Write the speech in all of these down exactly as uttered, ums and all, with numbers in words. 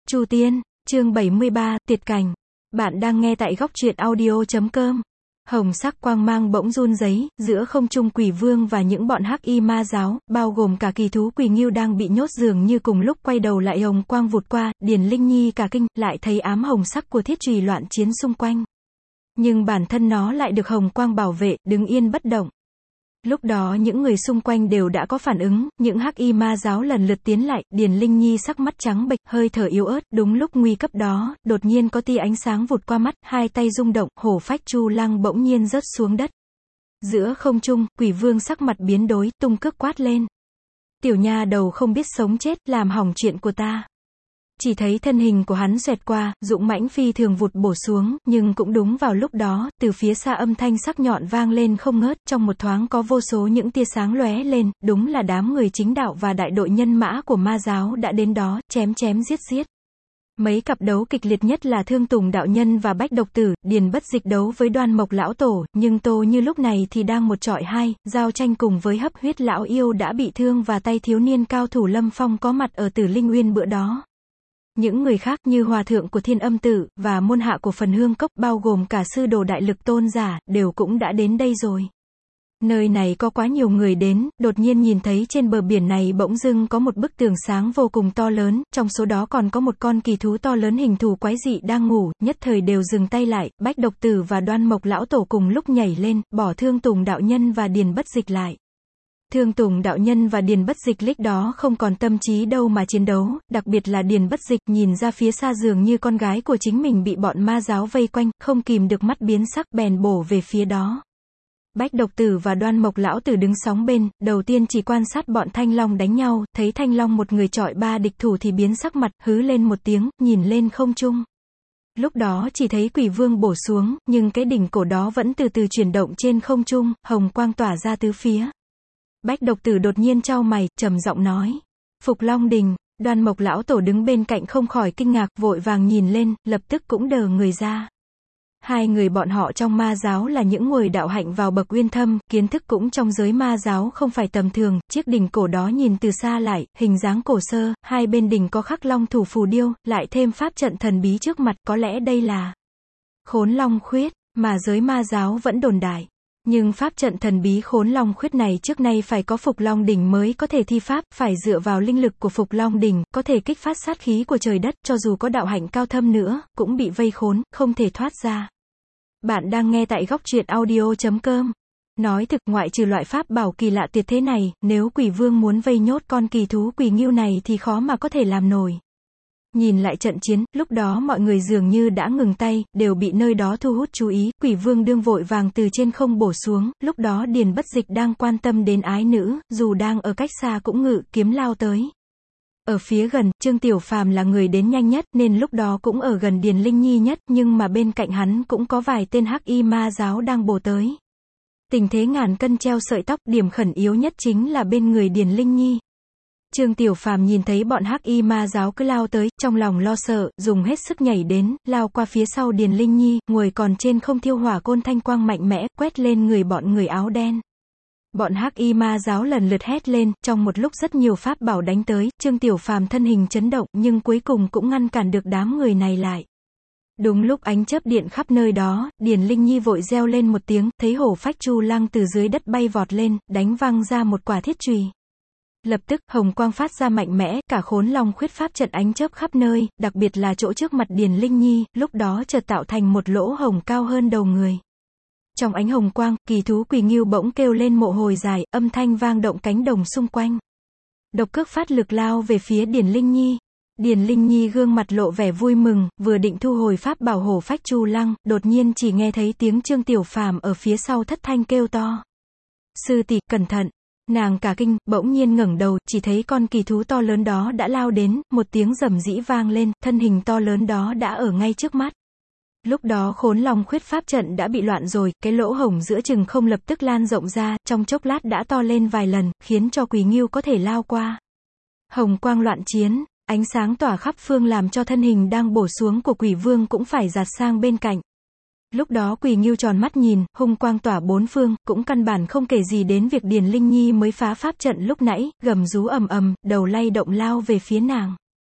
Chu Tiên, chương bảy mươi ba, Tiệt Cảnh. Bạn đang nghe tại góc truyện audio chấm com. Hồng sắc quang mang bỗng run rấy, giữa không trung Quỷ Vương và những bọn hắc y ma giáo, bao gồm cả kỳ thú Quỳ Ngưu đang bị nhốt dường như cùng lúc quay đầu lại hồng quang vụt qua, Điền Linh Nhi cả kinh, lại thấy ám hồng sắc của thiết chùy loạn chiến xung quanh. Nhưng bản thân nó lại được hồng quang bảo vệ, đứng yên bất động. Lúc đó những người xung quanh đều đã có phản ứng, những hắc y ma giáo lần lượt tiến lại, Điền Linh Nhi sắc mắt trắng bệch, hơi thở yếu ớt, đúng lúc nguy cấp đó, đột nhiên có tia ánh sáng vụt qua mắt, hai tay rung động, hổ phách chu lăng bỗng nhiên rớt xuống đất. Giữa không trung, Quỷ Vương sắc mặt biến đổi, tung cước quát lên. Tiểu nha đầu không biết sống chết, làm hỏng chuyện của ta. Chỉ thấy thân hình của hắn xoẹt qua, dũng mãnh phi thường vụt bổ xuống, nhưng cũng đúng vào lúc đó, từ phía xa âm thanh sắc nhọn vang lên không ngớt, trong một thoáng có vô số những tia sáng lóe lên, đúng là đám người chính đạo và đại đội nhân mã của ma giáo đã đến đó, chém chém giết giết. Mấy cặp đấu kịch liệt nhất là Thương Tùng đạo nhân và Bách Độc Tử, Điền Bất Dịch đấu với Đoan Mộc lão tổ, nhưng Tô Như lúc này thì đang một trọi hai, giao tranh cùng với Hấp Huyết lão yêu đã bị thương và tay thiếu niên cao thủ Lâm Phong có mặt ở Tử Linh Uyên bữa đó. Những người khác như hòa thượng của Thiên Âm Tự, và môn hạ của Phần Hương Cốc, bao gồm cả sư đồ đại lực tôn giả, đều cũng đã đến đây rồi. Nơi này có quá nhiều người đến, đột nhiên nhìn thấy trên bờ biển này bỗng dưng có một bức tường sáng vô cùng to lớn, trong số đó còn có một con kỳ thú to lớn hình thù quái dị đang ngủ, nhất thời đều dừng tay lại, Bách Độc Tử và Đoan Mộc lão tổ cùng lúc nhảy lên, bỏ Thương Tùng đạo nhân và Điền Bất Dịch lại. Thương Tùng đạo nhân và Điền Bất Dịch lúc đó không còn tâm trí đâu mà chiến đấu, đặc biệt là Điền Bất Dịch nhìn ra phía xa dường như con gái của chính mình bị bọn ma giáo vây quanh, không kìm được mắt biến sắc, bèn bổ về phía đó. Bách Độc Tử và Đoan Mộc lão tử đứng sóng bên, đầu tiên chỉ quan sát bọn Thanh Long đánh nhau, thấy Thanh Long một người chọi ba địch thủ thì biến sắc mặt, hứ lên một tiếng, nhìn lên không trung. Lúc đó chỉ thấy Quỷ Vương bổ xuống, nhưng cái đỉnh cổ đó vẫn từ từ chuyển động trên không trung, hồng quang tỏa ra tứ phía. Bách Độc Tử đột nhiên chau mày, trầm giọng nói. Phục Long Đình. Đoan Mộc lão tổ đứng bên cạnh không khỏi kinh ngạc, vội vàng nhìn lên, lập tức cũng đờ người ra. Hai người bọn họ trong ma giáo là những người đạo hạnh vào bậc uyên thâm, kiến thức cũng trong giới ma giáo không phải tầm thường, chiếc đỉnh cổ đó nhìn từ xa lại, hình dáng cổ sơ, hai bên đỉnh có khắc long thủ phù điêu, lại thêm pháp trận thần bí trước mặt, có lẽ đây là Khốn Long Khuyết, mà giới ma giáo vẫn đồn đại. Nhưng pháp trận thần bí Khốn Long Khuyết này trước nay phải có Phục Long Đỉnh mới có thể thi pháp, phải dựa vào linh lực của Phục Long Đỉnh, có thể kích phát sát khí của trời đất, cho dù có đạo hạnh cao thâm nữa, cũng bị vây khốn, không thể thoát ra. Bạn đang nghe tại góc truyện audio chấm com. Nói thực, ngoại trừ loại pháp bảo kỳ lạ tuyệt thế này, nếu Quỷ Vương muốn vây nhốt con kỳ thú Quỳ Ngưu này thì khó mà có thể làm nổi. Nhìn lại trận chiến, lúc đó mọi người dường như đã ngừng tay, đều bị nơi đó thu hút chú ý, Quỷ Vương đương vội vàng từ trên không bổ xuống, lúc đó Điền Bất Dịch đang quan tâm đến ái nữ, dù đang ở cách xa cũng ngự kiếm lao tới. Ở phía gần, Trương Tiểu Phàm là người đến nhanh nhất, nên lúc đó cũng ở gần Điền Linh Nhi nhất, nhưng mà bên cạnh hắn cũng có vài tên hắc y ma giáo đang bổ tới. Tình thế ngàn cân treo sợi tóc, điểm khẩn yếu nhất chính là bên người Điền Linh Nhi. Trương Tiểu Phàm nhìn thấy bọn hắc y ma giáo cứ lao tới, trong lòng lo sợ, dùng hết sức nhảy đến, lao qua phía sau Điền Linh Nhi, ngồi còn trên không thiêu hỏa côn thanh quang mạnh mẽ, quét lên người bọn người áo đen. Bọn hắc y ma giáo lần lượt hét lên, trong một lúc rất nhiều pháp bảo đánh tới, Trương Tiểu Phàm thân hình chấn động, nhưng cuối cùng cũng ngăn cản được đám người này lại. Đúng lúc ánh chớp điện khắp nơi đó, Điền Linh Nhi vội reo lên một tiếng, thấy hổ phách chu lăng từ dưới đất bay vọt lên, đánh văng ra một quả thiết chùy. Lập tức, hồng quang phát ra mạnh mẽ, cả Khốn Long Khuyết pháp trận ánh chớp khắp nơi, đặc biệt là chỗ trước mặt Điền Linh Nhi, lúc đó chợt tạo thành một lỗ hồng cao hơn đầu người. Trong ánh hồng quang, kỳ thú Quỳ Ngưu bỗng kêu lên mộ hồi dài, âm thanh vang động cánh đồng xung quanh. Độc cước phát lực lao về phía Điền Linh Nhi. Điền Linh Nhi gương mặt lộ vẻ vui mừng, vừa định thu hồi pháp bảo hổ phách chu lăng, đột nhiên chỉ nghe thấy tiếng Trương Tiểu Phàm ở phía sau thất thanh kêu to. Sư tỷ, cẩn thận! Nàng cả kinh, bỗng nhiên ngẩng đầu, chỉ thấy con kỳ thú to lớn đó đã lao đến, một tiếng rầm rĩ vang lên, thân hình to lớn đó đã ở ngay trước mắt. Lúc đó Khốn Long Khuyết pháp trận đã bị loạn rồi, cái lỗ hổng giữa chừng không lập tức lan rộng ra, trong chốc lát đã to lên vài lần, khiến cho Quỳ Ngưu có thể lao qua. Hồng quang loạn chiến, ánh sáng tỏa khắp phương làm cho thân hình đang bổ xuống của Quỷ Vương cũng phải giạt sang bên cạnh. Lúc đó Quỳ Ngưu tròn mắt nhìn, hung quang tỏa bốn phương, cũng căn bản không kể gì đến việc Điền Linh Nhi mới phá pháp trận lúc nãy, gầm rú ầm ầm, đầu lay động lao về phía nàng.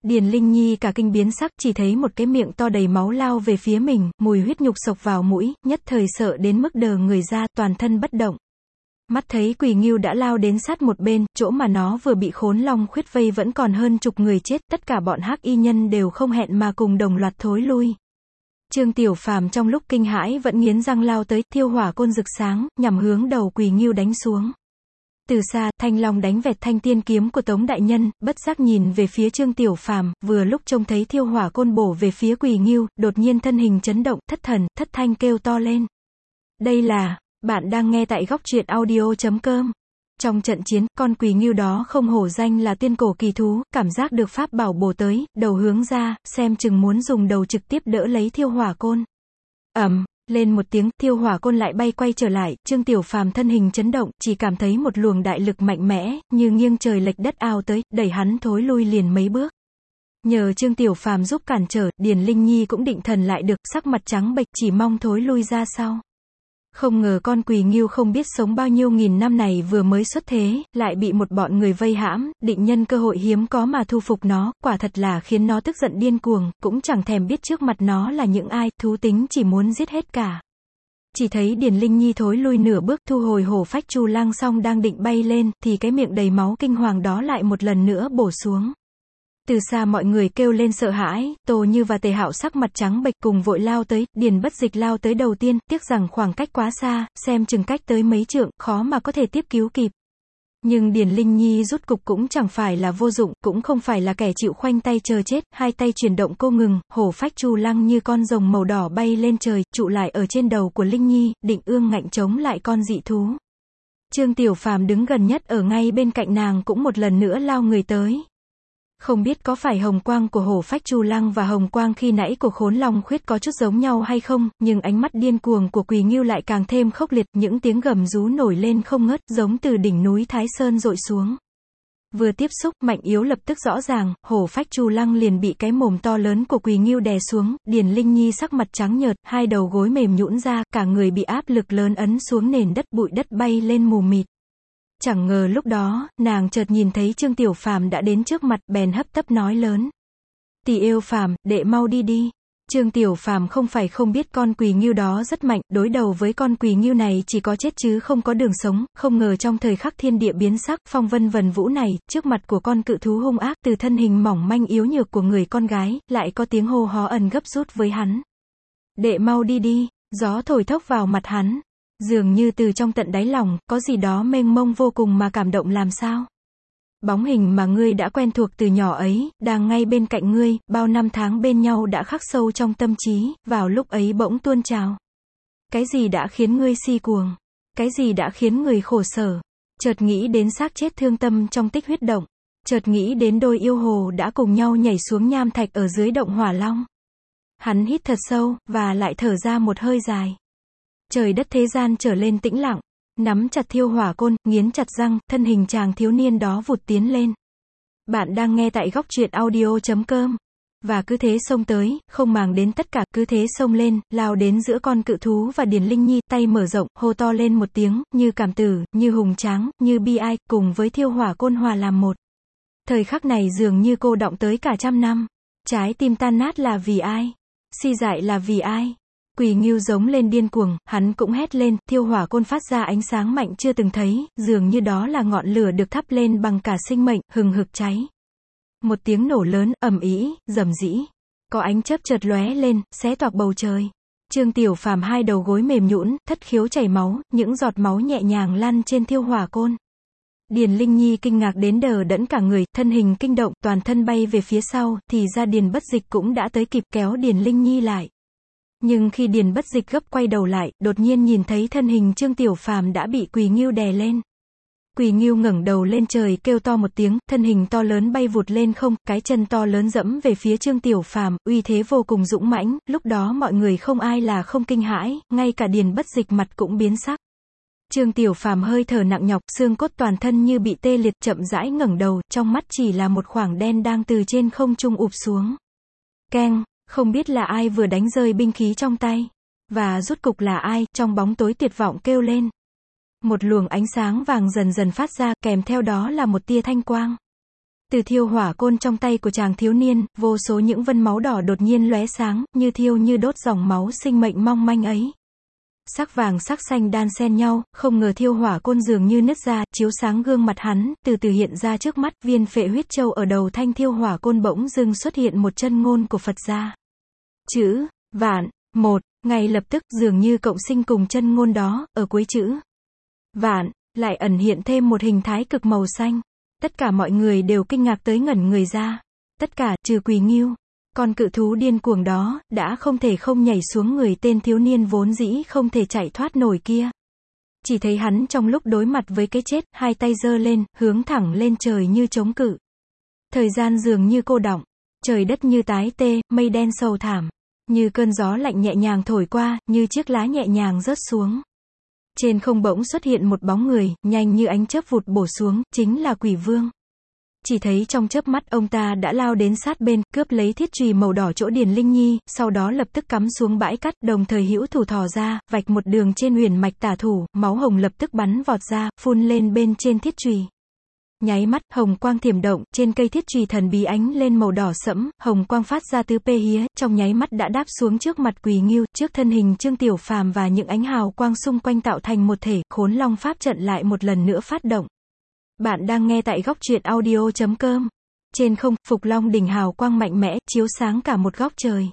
Điền Linh Nhi cả kinh biến sắc, chỉ thấy một cái miệng to đầy máu lao về phía mình, mùi huyết nhục xộc vào mũi, nhất thời sợ đến mức đờ người ra, toàn thân bất động. Mắt thấy Quỳ Ngưu đã lao đến sát một bên, chỗ mà nó vừa bị Khốn Long Khuyết vây vẫn còn hơn chục người chết, tất cả bọn hắc y nhân đều không hẹn mà cùng đồng loạt thối lui. Trương Tiểu Phàm trong lúc kinh hãi vẫn nghiến răng lao tới, thiêu hỏa côn rực sáng, nhằm hướng đầu Quỳ Ngưu đánh xuống. Từ xa, Thanh Long đánh vẹt thanh tiên kiếm của Tống đại nhân, bất giác nhìn về phía Trương Tiểu Phàm, vừa lúc trông thấy thiêu hỏa côn bổ về phía Quỳ Ngưu, đột nhiên thân hình chấn động, thất thần, thất thanh kêu to lên. Đây là, bạn đang nghe tại góc truyện audio chấm com. Trong trận chiến, con Quỳ Ngưu đó không hổ danh là tiên cổ kỳ thú, cảm giác được pháp bảo bổ tới, đầu hướng ra, xem chừng muốn dùng đầu trực tiếp đỡ lấy thiêu hỏa côn. Ầm, lên một tiếng, thiêu hỏa côn lại bay quay trở lại, Trương Tiểu Phàm thân hình chấn động, chỉ cảm thấy một luồng đại lực mạnh mẽ, như nghiêng trời lệch đất ào tới, đẩy hắn thối lui liền mấy bước. Nhờ Trương Tiểu Phàm giúp cản trở, Điền Linh Nhi cũng định thần lại được, sắc mặt trắng bệch, chỉ mong thối lui ra sau. Không ngờ con Quỳ Ngưu không biết sống bao nhiêu nghìn năm này vừa mới xuất thế, lại bị một bọn người vây hãm, định nhân cơ hội hiếm có mà thu phục nó, quả thật là khiến nó tức giận điên cuồng, cũng chẳng thèm biết trước mặt nó là những ai, thú tính chỉ muốn giết hết cả. Chỉ thấy Điền Linh Nhi thối lui nửa bước, thu hồi hổ phách chu lăng xong đang định bay lên, thì cái miệng đầy máu kinh hoàng đó lại một lần nữa bổ xuống. Từ xa mọi người kêu lên sợ hãi, Tô Như và Tề Hạo sắc mặt trắng bệch cùng vội lao tới, Điền Bất Dịch lao tới đầu tiên, tiếc rằng khoảng cách quá xa, xem chừng cách tới mấy trượng, khó mà có thể tiếp cứu kịp. Nhưng Điền Linh Nhi rút cục cũng chẳng phải là vô dụng, cũng không phải là kẻ chịu khoanh tay chờ chết, hai tay chuyển động cô ngừng, hổ phách chu lăng như con rồng màu đỏ bay lên trời, trụ lại ở trên đầu của Linh Nhi, định ương ngạnh chống lại con dị thú. Trương Tiểu Phàm đứng gần nhất ở ngay bên cạnh nàng cũng một lần nữa lao người tới. Không biết có phải hồng quang của hổ phách chu lăng và hồng quang khi nãy của Khốn Long Khuyết có chút giống nhau hay không, nhưng ánh mắt điên cuồng của Quỳ Ngưu lại càng thêm khốc liệt, những tiếng gầm rú nổi lên không ngớt, giống từ đỉnh núi Thái Sơn dội xuống. Vừa tiếp xúc, mạnh yếu lập tức rõ ràng, hổ phách chu lăng liền bị cái mồm to lớn của Quỳ Ngưu đè xuống, Điền Linh Nhi sắc mặt trắng nhợt, hai đầu gối mềm nhũn ra, cả người bị áp lực lớn ấn xuống nền đất, bụi đất bay lên mù mịt. Chẳng ngờ lúc đó, nàng chợt nhìn thấy Trương Tiểu Phàm đã đến trước mặt, bèn hấp tấp nói lớn. Tỷ yêu Phàm, đệ mau đi đi. Trương Tiểu Phàm không phải không biết con Quỳ Ngưu đó rất mạnh, đối đầu với con Quỳ Ngưu này chỉ có chết chứ không có đường sống, không ngờ trong thời khắc thiên địa biến sắc, phong vân vần vũ này, trước mặt của con cự thú hung ác, từ thân hình mỏng manh yếu nhược của người con gái, lại có tiếng hô hó ẩn gấp rút với hắn. Đệ mau đi đi, gió thổi thốc vào mặt hắn. Dường như từ trong tận đáy lòng, có gì đó mênh mông vô cùng mà cảm động làm sao. Bóng hình mà ngươi đã quen thuộc từ nhỏ ấy, đang ngay bên cạnh ngươi, bao năm tháng bên nhau đã khắc sâu trong tâm trí, vào lúc ấy bỗng tuôn trào. Cái gì đã khiến ngươi si cuồng? Cái gì đã khiến người khổ sở? Chợt nghĩ đến xác chết thương tâm trong tích huyết động. Chợt nghĩ đến đôi yêu hồ đã cùng nhau nhảy xuống nham thạch ở dưới động hỏa long. Hắn hít thật sâu, và lại thở ra một hơi dài. Trời đất thế gian trở lên tĩnh lặng, nắm chặt thiêu hỏa côn, nghiến chặt răng, thân hình chàng thiếu niên đó vụt tiến lên. Bạn đang nghe tại góc truyện audio chấm com. Và cứ thế xông tới, không màng đến tất cả, cứ thế xông lên, lao đến giữa con cự thú và Điền Linh Nhi, tay mở rộng, hô to lên một tiếng, như cảm tử, như hùng tráng, như bi ai, cùng với thiêu hỏa côn hòa làm một. Thời khắc này dường như cô đọng tới cả trăm năm. Trái tim tan nát là vì ai? Si dại là vì ai? Quỳ Ngưu giống lên điên cuồng, hắn cũng hét lên, thiêu hỏa côn phát ra ánh sáng mạnh chưa từng thấy, dường như đó là ngọn lửa được thắp lên bằng cả sinh mệnh, hừng hực cháy. Một tiếng nổ lớn, ầm ĩ, rầm rĩ. Có ánh chớp chợt lóe lên, xé toạc bầu trời. Trương Tiểu Phàm hai đầu gối mềm nhũn, thất khiếu chảy máu, những giọt máu nhẹ nhàng lăn trên thiêu hỏa côn. Điền Linh Nhi kinh ngạc đến đờ đẫn cả người, thân hình kinh động, toàn thân bay về phía sau, thì ra Điền Bất Dịch cũng đã tới kịp kéo Điền Linh Nhi lại. Nhưng khi Điền Bất Dịch gấp quay đầu lại, đột nhiên nhìn thấy thân hình Trương Tiểu Phàm đã bị Quỳ Ngưu đè lên. Quỳ Ngưu ngẩng đầu lên trời kêu to một tiếng, thân hình to lớn bay vụt lên không, cái chân to lớn dẫm về phía Trương Tiểu Phàm, uy thế vô cùng dũng mãnh, lúc đó mọi người không ai là không kinh hãi, ngay cả Điền Bất Dịch mặt cũng biến sắc. Trương Tiểu Phàm hơi thở nặng nhọc, xương cốt toàn thân như bị tê liệt, chậm rãi ngẩng đầu, trong mắt chỉ là một khoảng đen đang từ trên không trung ụp xuống. Keng, không biết là ai vừa đánh rơi binh khí trong tay, và rút cục là ai, trong bóng tối tuyệt vọng kêu lên. Một luồng ánh sáng vàng dần dần phát ra, kèm theo đó là một tia thanh quang. Từ thiêu hỏa côn trong tay của chàng thiếu niên, vô số những vân máu đỏ đột nhiên lóe sáng, như thiêu như đốt dòng máu sinh mệnh mong manh ấy. Sắc vàng sắc xanh đan xen nhau, không ngờ thiêu hỏa côn dường như nứt ra, chiếu sáng gương mặt hắn, từ từ hiện ra trước mắt, viên phệ huyết châu ở đầu thanh thiêu hỏa côn bỗng dưng xuất hiện một chân ngôn của Phật gia. Chữ, vạn, một, ngay lập tức, dường như cộng sinh cùng chân ngôn đó, ở cuối chữ, vạn, lại ẩn hiện thêm một hình thái cực màu xanh. Tất cả mọi người đều kinh ngạc tới ngẩn người ra. Tất cả, trừ Quỳ Ngưu. Con cự thú điên cuồng đó, đã không thể không nhảy xuống người tên thiếu niên vốn dĩ không thể chạy thoát nổi kia. Chỉ thấy hắn trong lúc đối mặt với cái chết, hai tay giơ lên, hướng thẳng lên trời như chống cự. Thời gian dường như cô đọng, trời đất như tái tê, mây đen sầu thảm. Như cơn gió lạnh nhẹ nhàng thổi qua, như chiếc lá nhẹ nhàng rớt xuống. Trên không bỗng xuất hiện một bóng người, nhanh như ánh chớp vụt bổ xuống, chính là Quỷ Vương. Chỉ thấy trong chớp mắt ông ta đã lao đến sát bên, cướp lấy thiết chùy màu đỏ chỗ Điền Linh Nhi, sau đó lập tức cắm xuống bãi cát, đồng thời hữu thủ thò ra, vạch một đường trên huyền mạch tả thủ, máu hồng lập tức bắn vọt ra, phun lên bên trên thiết chùy. Nháy mắt, hồng quang thiểm động, trên cây thiết chùy thần bí ánh lên màu đỏ sẫm, hồng quang phát ra tứ pê hía, trong nháy mắt đã đáp xuống trước mặt Quỳ Ngưu, trước thân hình Trương Tiểu Phàm và những ánh hào quang xung quanh tạo thành một thể, Khốn Long pháp trận lại một lần nữa phát động. Bạn đang nghe tại góc truyện audio chấm com. Trên không, Phục Long đỉnh hào quang mạnh mẽ, chiếu sáng cả một góc trời.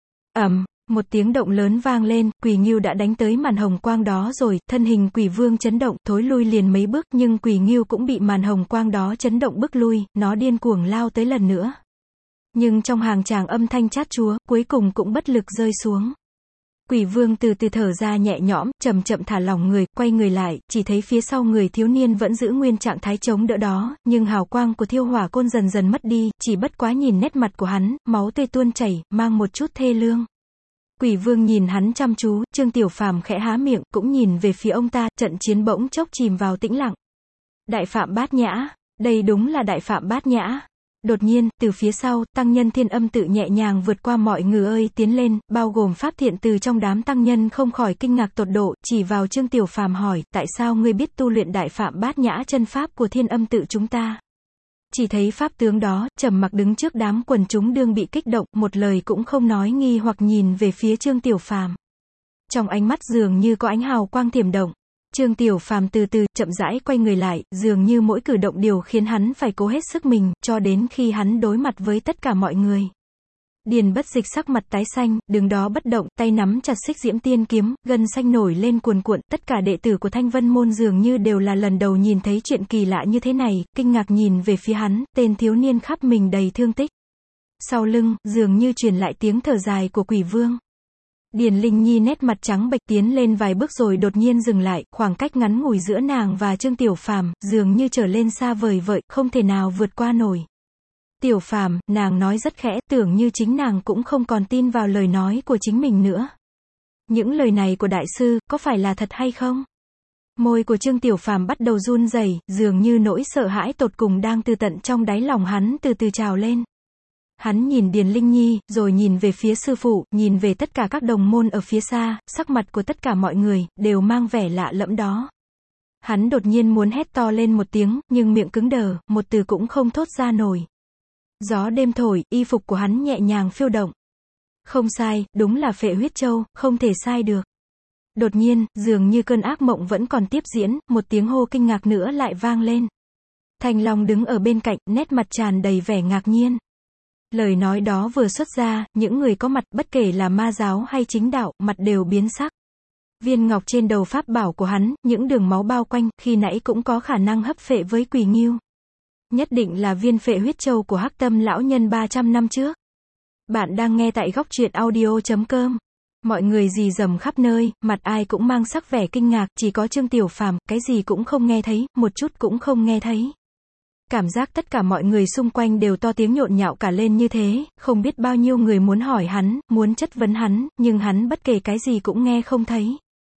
Ầm, một tiếng động lớn vang lên, Quỳ Ngưu đã đánh tới màn hồng quang đó rồi, thân hình Quỷ Vương chấn động, thối lui liền mấy bước, nhưng Quỳ Ngưu cũng bị màn hồng quang đó chấn động bước lui, nó điên cuồng lao tới lần nữa. Nhưng trong hàng tràng âm thanh chát chúa, cuối cùng cũng bất lực rơi xuống. Quỷ Vương từ từ thở ra nhẹ nhõm, chậm chậm thả lỏng người, quay người lại, chỉ thấy phía sau người thiếu niên vẫn giữ nguyên trạng thái chống đỡ đó, nhưng hào quang của thiêu hỏa côn dần dần mất đi, chỉ bất quá nhìn nét mặt của hắn, máu tươi tuôn chảy, mang một chút thê lương. Quỷ Vương nhìn hắn chăm chú, Trương Tiểu Phàm khẽ há miệng, cũng nhìn về phía ông ta, trận chiến bỗng chốc chìm vào tĩnh lặng. Đại Phạm Bát Nhã, đây đúng là Đại Phạm Bát Nhã. Đột nhiên, từ phía sau, tăng nhân Thiên Âm tự nhẹ nhàng vượt qua mọi người ơi tiến lên, bao gồm Pháp Thiện từ trong đám tăng nhân không khỏi kinh ngạc tột độ, chỉ vào Trương Tiểu Phàm hỏi, tại sao ngươi biết tu luyện Đại Phạm Bát Nhã chân pháp của Thiên Âm tự chúng ta? Chỉ thấy pháp tướng đó, trầm mặc đứng trước đám quần chúng đương bị kích động, một lời cũng không nói, nghi hoặc nhìn về phía Trương Tiểu Phàm. Trong ánh mắt dường như có ánh hào quang thiểm động. Trương Tiểu Phàm từ từ, chậm rãi quay người lại, dường như mỗi cử động đều khiến hắn phải cố hết sức mình, cho đến khi hắn đối mặt với tất cả mọi người. Điền Bất Dịch sắc mặt tái xanh, đứng đó bất động, tay nắm chặt xích diễm tiên kiếm, gân xanh nổi lên cuồn cuộn, tất cả đệ tử của Thanh Vân môn dường như đều là lần đầu nhìn thấy chuyện kỳ lạ như thế này, kinh ngạc nhìn về phía hắn, tên thiếu niên khắp mình đầy thương tích. Sau lưng, dường như truyền lại tiếng thở dài của Quỷ Vương. Điền Linh Nhi nét mặt trắng bệch tiến lên vài bước rồi đột nhiên dừng lại, khoảng cách ngắn ngủi giữa nàng và Trương Tiểu Phàm, dường như trở lên xa vời vợi, không thể nào vượt qua nổi. Tiểu Phàm, nàng nói rất khẽ, tưởng như chính nàng cũng không còn tin vào lời nói của chính mình nữa. Những lời này của đại sư, có phải là thật hay không? Môi của Trương Tiểu Phàm bắt đầu run rẩy, dường như nỗi sợ hãi tột cùng đang từ tận trong đáy lòng hắn từ từ trào lên. Hắn nhìn Điền Linh Nhi, rồi nhìn về phía sư phụ, nhìn về tất cả các đồng môn ở phía xa, sắc mặt của tất cả mọi người, đều mang vẻ lạ lẫm đó. Hắn đột nhiên muốn hét to lên một tiếng, nhưng miệng cứng đờ, một từ cũng không thốt ra nổi. Gió đêm thổi, y phục của hắn nhẹ nhàng phiêu động. Không sai, đúng là phệ huyết châu, không thể sai được. Đột nhiên, dường như cơn ác mộng vẫn còn tiếp diễn, một tiếng hô kinh ngạc nữa lại vang lên. Thành Long đứng ở bên cạnh, nét mặt tràn đầy vẻ ngạc nhiên. Lời nói đó vừa xuất ra, những người có mặt, bất kể là ma giáo hay chính đạo, mặt đều biến sắc. Viên ngọc trên đầu pháp bảo của hắn, những đường máu bao quanh, khi nãy cũng có khả năng hấp phệ với Quỳ Ngưu. Nhất định là viên phệ huyết châu của Hắc Tâm lão nhân ba trăm năm trước. Bạn đang nghe tại góc truyện audio chấm com. Mọi người rì rầm khắp nơi, mặt ai cũng mang sắc vẻ kinh ngạc, chỉ có Trương Tiểu Phàm, cái gì cũng không nghe thấy, một chút cũng không nghe thấy. Cảm giác tất cả mọi người xung quanh đều to tiếng nhộn nhạo cả lên như thế, không biết bao nhiêu người muốn hỏi hắn, muốn chất vấn hắn, nhưng hắn bất kể cái gì cũng nghe không thấy.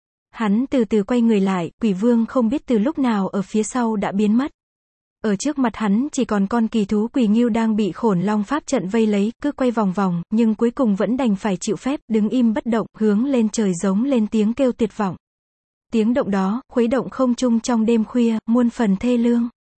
Hắn từ từ quay người lại, Quỷ Vương không biết từ lúc nào ở phía sau đã biến mất. Ở trước mặt hắn chỉ còn con kỳ thú Quỳ Ngưu đang bị Khổn Long pháp trận vây lấy, cứ quay vòng vòng, nhưng cuối cùng vẫn đành phải chịu phép, đứng im bất động, hướng lên trời giống lên tiếng kêu tuyệt vọng. Tiếng động đó, khuấy động không trung trong đêm khuya, muôn phần thê lương.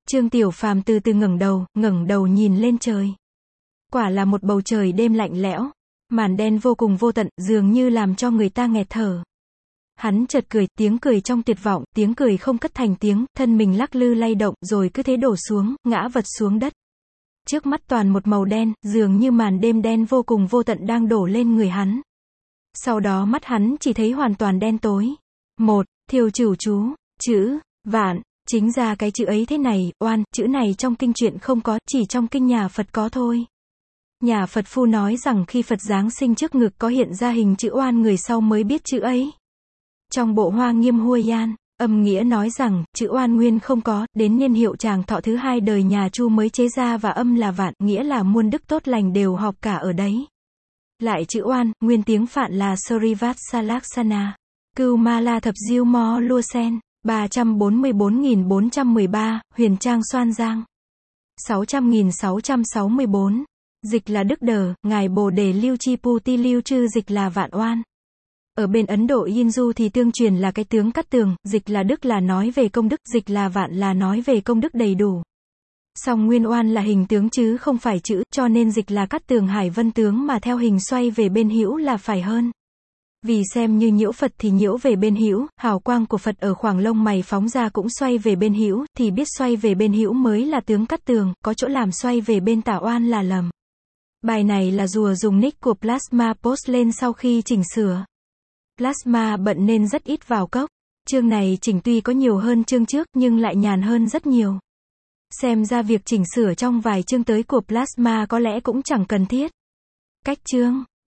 Trương Tiểu Phàm từ từ ngẩng đầu, ngẩng đầu nhìn lên trời. Quả là một bầu trời đêm lạnh lẽo, màn đen vô cùng vô tận, dường như làm cho người ta nghẹt thở. Hắn chợt cười, tiếng cười trong tuyệt vọng, tiếng cười không cất thành tiếng, thân mình lắc lư lay động, rồi cứ thế đổ xuống, ngã vật xuống đất. Trước mắt toàn một màu đen, dường như màn đêm đen vô cùng vô tận đang đổ lên người hắn. Sau đó mắt hắn chỉ thấy hoàn toàn đen tối. Một, thiêu chửu chú, chữ, vạn, chính ra cái chữ ấy thế này, oan, chữ này trong kinh truyện không có, chỉ trong kinh nhà Phật có thôi. Nhà Phật Phu nói rằng khi Phật Giáng sinh trước ngực có hiện ra hình chữ oan, người sau mới biết chữ ấy. Trong bộ Hoa Nghiêm Huôi Yan, âm nghĩa nói rằng, chữ oan nguyên không có, đến niên hiệu Tràng Thọ thứ hai đời nhà Chu mới chế ra, và âm là vạn, nghĩa là muôn đức tốt lành đều họp cả ở đấy. Lại chữ oan, nguyên tiếng Phạn là Srivatsa Laksana, Cưu Ma La Thập Diêu Mo Lua Sen, ba trăm bốn mươi bốn nghìn bốn trăm mười ba, Huyền Trang Xoan Giang, sáu trăm nghìn sáu trăm sáu mươi bốn, dịch là Đức Đờ, Ngài Bồ Đề Lưu Chi Pu Ti Lưu Trư dịch là vạn oan. Ở bên Ấn Độ Hindu thì tương truyền là cái tướng Cát Tường, dịch là Đức là nói về công đức, dịch là vạn là nói về công đức đầy đủ. Song nguyên oan là hình tướng chứ không phải chữ, cho nên dịch là Cát Tường Hải Vân tướng, mà theo hình xoay về bên hữu là phải hơn. Vì xem như nhiễu Phật thì nhiễu về bên hữu, hào quang của Phật ở khoảng lông mày phóng ra cũng xoay về bên hữu, thì biết xoay về bên hữu mới là tướng Cát Tường, có chỗ làm xoay về bên tả oan là lầm. Bài này là rùa dùng nick của Plasma post lên sau khi chỉnh sửa. Plasma bận nên rất ít vào cốc. Chương này chỉnh tuy có nhiều hơn chương trước nhưng lại nhàn hơn rất nhiều. Xem ra việc chỉnh sửa trong vài chương tới của Plasma có lẽ cũng chẳng cần thiết. Cách chương